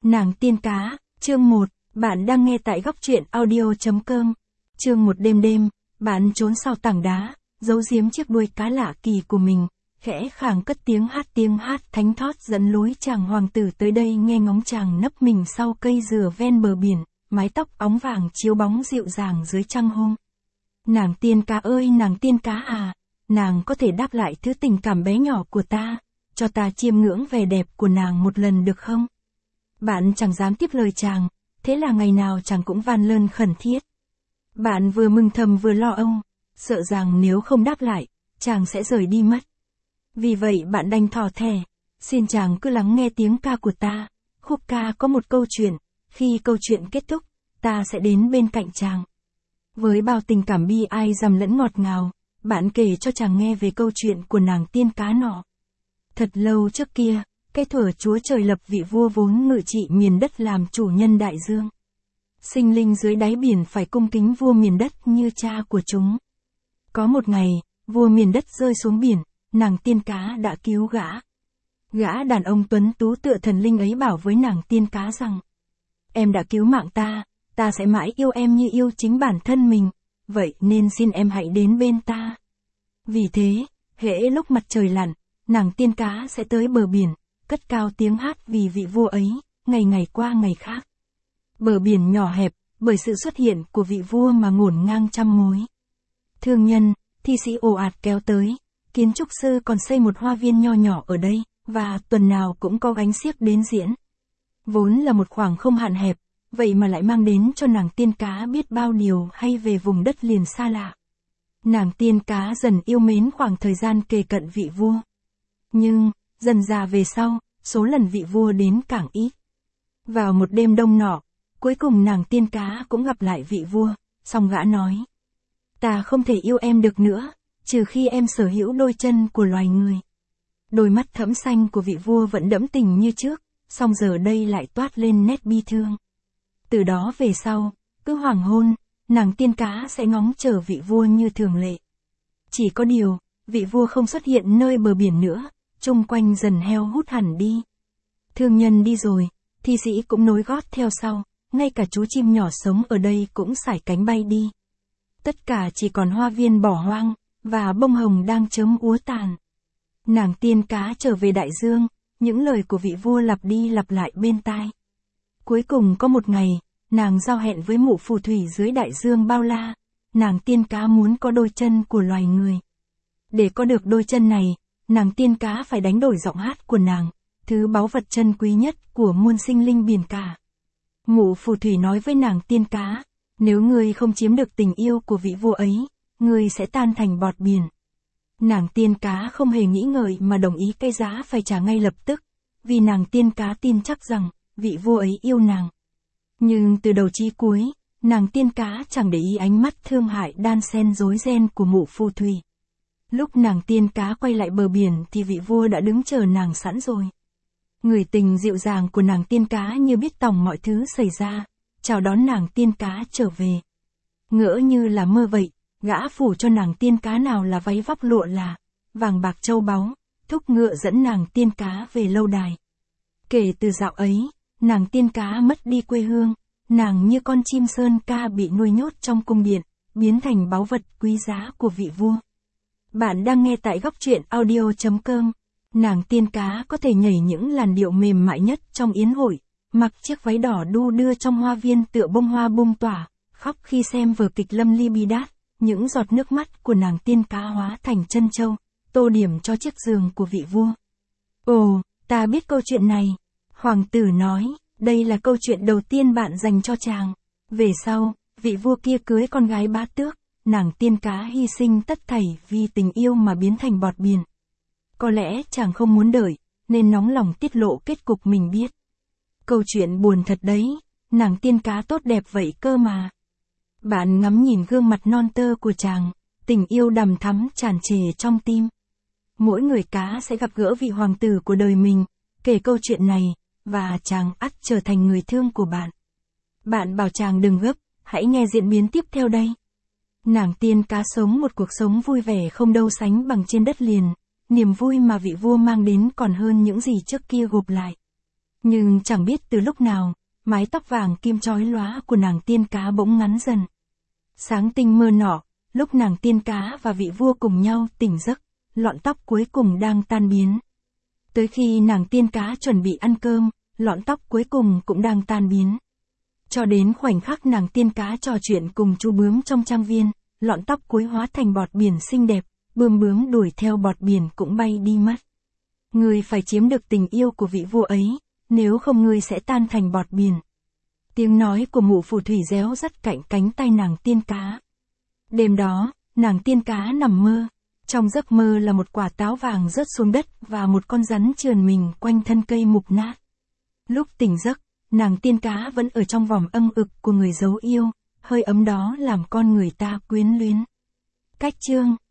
Nàng tiên cá, chương 1, bạn đang nghe tại góc truyện audio.com. Chương 1 đêm, bạn trốn sau tảng đá, giấu giếm chiếc đuôi cá lạ kỳ của mình, khẽ khàng cất tiếng hát thánh thót dẫn lối chàng hoàng tử tới đây nghe ngóng chàng nấp mình sau cây dừa ven bờ biển, mái tóc óng vàng chiếu bóng dịu dàng dưới trăng hôm. Nàng tiên cá ơi nàng tiên cá à, nàng có thể đáp lại thứ tình cảm bé nhỏ của ta, cho ta chiêm ngưỡng vẻ đẹp của nàng một lần được không? Bạn chẳng dám tiếp lời chàng, thế là ngày nào chàng cũng van lơn khẩn thiết. Bạn vừa mừng thầm vừa lo âu, sợ rằng nếu không đáp lại, chàng sẽ rời đi mất. Vì vậy bạn đành thỏ thẻ, xin chàng cứ lắng nghe tiếng ca của ta, khúc ca có một câu chuyện, khi câu chuyện kết thúc, ta sẽ đến bên cạnh chàng. Với bao tình cảm bi ai dầm lẫn ngọt ngào, bạn kể cho chàng nghe về câu chuyện của nàng tiên cá nọ. Thật lâu trước kia, cái thuở Chúa Trời lập vị vua vốn ngự trị miền đất làm chủ nhân đại dương. Sinh linh dưới đáy biển phải cung kính vua miền đất như cha của chúng. Có một ngày, vua miền đất rơi xuống biển, nàng tiên cá đã cứu gã. Gã đàn ông tuấn tú tựa thần linh ấy bảo với nàng tiên cá rằng: Em đã cứu mạng ta sẽ mãi yêu em như yêu chính bản thân mình, vậy nên xin em hãy đến bên ta. Vì thế, hễ lúc mặt trời lặn, nàng tiên cá sẽ tới bờ biển, cất cao tiếng hát vì vị vua ấy, ngày qua ngày khác. Bờ biển nhỏ hẹp, bởi sự xuất hiện của vị vua mà ngổn ngang trăm mối. Thương nhân, thi sĩ ồ ạt kéo tới, kiến trúc sư còn xây một hoa viên nho nhỏ ở đây, và tuần nào cũng có gánh xiếc đến diễn. Vốn là một khoảng không hạn hẹp, vậy mà lại mang đến cho nàng tiên cá biết bao điều hay về vùng đất liền xa lạ. Nàng tiên cá dần yêu mến khoảng thời gian kề cận vị vua. Nhưng, dần già về sau, số lần vị vua đến càng ít. Vào một đêm đông nọ, cuối cùng nàng tiên cá cũng gặp lại vị vua, song gã nói: Ta không thể yêu em được nữa, trừ khi em sở hữu đôi chân của loài người. Đôi mắt thẫm xanh của vị vua vẫn đẫm tình như trước, song giờ đây lại toát lên nét bi thương. Từ đó về sau, cứ hoàng hôn, nàng tiên cá sẽ ngóng chờ vị vua như thường lệ. Chỉ có điều, vị vua không xuất hiện nơi bờ biển nữa, chung quanh dần heo hút hẳn đi. Thương nhân đi rồi, thi sĩ cũng nối gót theo sau, ngay cả chú chim nhỏ sống ở đây cũng sải cánh bay đi. Tất cả chỉ còn hoa viên bỏ hoang, và bông hồng đang chớm úa tàn. Nàng tiên cá trở về đại dương, những lời của vị vua lặp đi lặp lại bên tai. Cuối cùng có một ngày, nàng giao hẹn với mụ phù thủy dưới đại dương bao la, nàng tiên cá muốn có đôi chân của loài người. Để có được đôi chân này, nàng tiên cá phải đánh đổi giọng hát của nàng, thứ báu vật chân quý nhất của muôn sinh linh biển cả. Mụ phù thủy nói với nàng tiên cá: Nếu ngươi không chiếm được tình yêu của vị vua ấy, ngươi sẽ tan thành bọt biển. Nàng tiên cá không hề nghĩ ngợi mà đồng ý cái giá phải trả ngay lập tức, vì nàng tiên cá tin chắc rằng vị vua ấy yêu nàng. Nhưng từ đầu chí cuối, nàng tiên cá chẳng để ý ánh mắt thương hại đan xen rối ren của mụ phù thủy. Lúc nàng tiên cá quay lại bờ biển thì vị vua đã đứng chờ nàng sẵn rồi. Người tình dịu dàng của nàng tiên cá như biết tòng mọi thứ xảy ra, chào đón nàng tiên cá trở về. Ngỡ như là mơ vậy, gã phủ cho nàng tiên cá nào là váy vóc lụa là, vàng bạc châu báu, thúc ngựa dẫn nàng tiên cá về lâu đài. Kể từ dạo ấy, nàng tiên cá mất đi quê hương, nàng như con chim sơn ca bị nuôi nhốt trong cung điện, biến thành báu vật quý giá của vị vua. Bạn đang nghe tại góc truyện audio.com. Nàng tiên cá có thể nhảy những làn điệu mềm mại nhất trong yến hội, mặc chiếc váy đỏ đu đưa trong hoa viên tựa bông hoa bung tỏa, khóc khi xem vở kịch Lâm Ly Bi Đát, những giọt nước mắt của nàng tiên cá hóa thành chân châu, tô điểm cho chiếc giường của vị vua. Ồ, ta biết câu chuyện này. Hoàng tử nói, đây là câu chuyện đầu tiên bạn dành cho chàng. Về sau, vị vua kia cưới con gái bá tước, nàng tiên cá hy sinh tất thảy vì tình yêu mà biến thành bọt biển. Có lẽ chàng không muốn đợi, nên nóng lòng tiết lộ kết cục mình biết. Câu chuyện buồn thật đấy, nàng tiên cá tốt đẹp vậy cơ mà. Bạn ngắm nhìn gương mặt non tơ của chàng, tình yêu đằm thắm tràn trề trong tim. Mỗi người cá sẽ gặp gỡ vị hoàng tử của đời mình, kể câu chuyện này, và chàng ắt trở thành người thương của bạn. Bạn bảo chàng đừng gấp, hãy nghe diễn biến tiếp theo đây. Nàng tiên cá sống một cuộc sống vui vẻ không đâu sánh bằng trên đất liền. Niềm vui mà vị vua mang đến còn hơn những gì trước kia gộp lại. Nhưng chẳng biết từ lúc nào, mái tóc vàng kim chói lóa của nàng tiên cá bỗng ngắn dần. Sáng tinh mơ nọ, lúc nàng tiên cá và vị vua cùng nhau tỉnh giấc, lọn tóc cuối cùng đang tan biến. Tới khi nàng tiên cá chuẩn bị ăn cơm, lọn tóc cuối cùng cũng đang tan biến. Cho đến khoảnh khắc nàng tiên cá trò chuyện cùng chú bướm trong trang viên, lọn tóc cuối hóa thành bọt biển xinh đẹp, bướm đuổi theo bọt biển cũng bay đi mất. Ngươi phải chiếm được tình yêu của vị vua ấy, nếu không ngươi sẽ tan thành bọt biển. Tiếng nói của mụ phù thủy réo rắt cạnh cánh tay nàng tiên cá. Đêm đó, nàng tiên cá nằm mơ. Trong giấc mơ là một quả táo vàng rớt xuống đất và một con rắn trườn mình quanh thân cây mục nát. Lúc tỉnh giấc, nàng tiên cá vẫn ở trong vòng âm ực của người dấu yêu, hơi ấm đó làm con người ta quyến luyến. Cách chương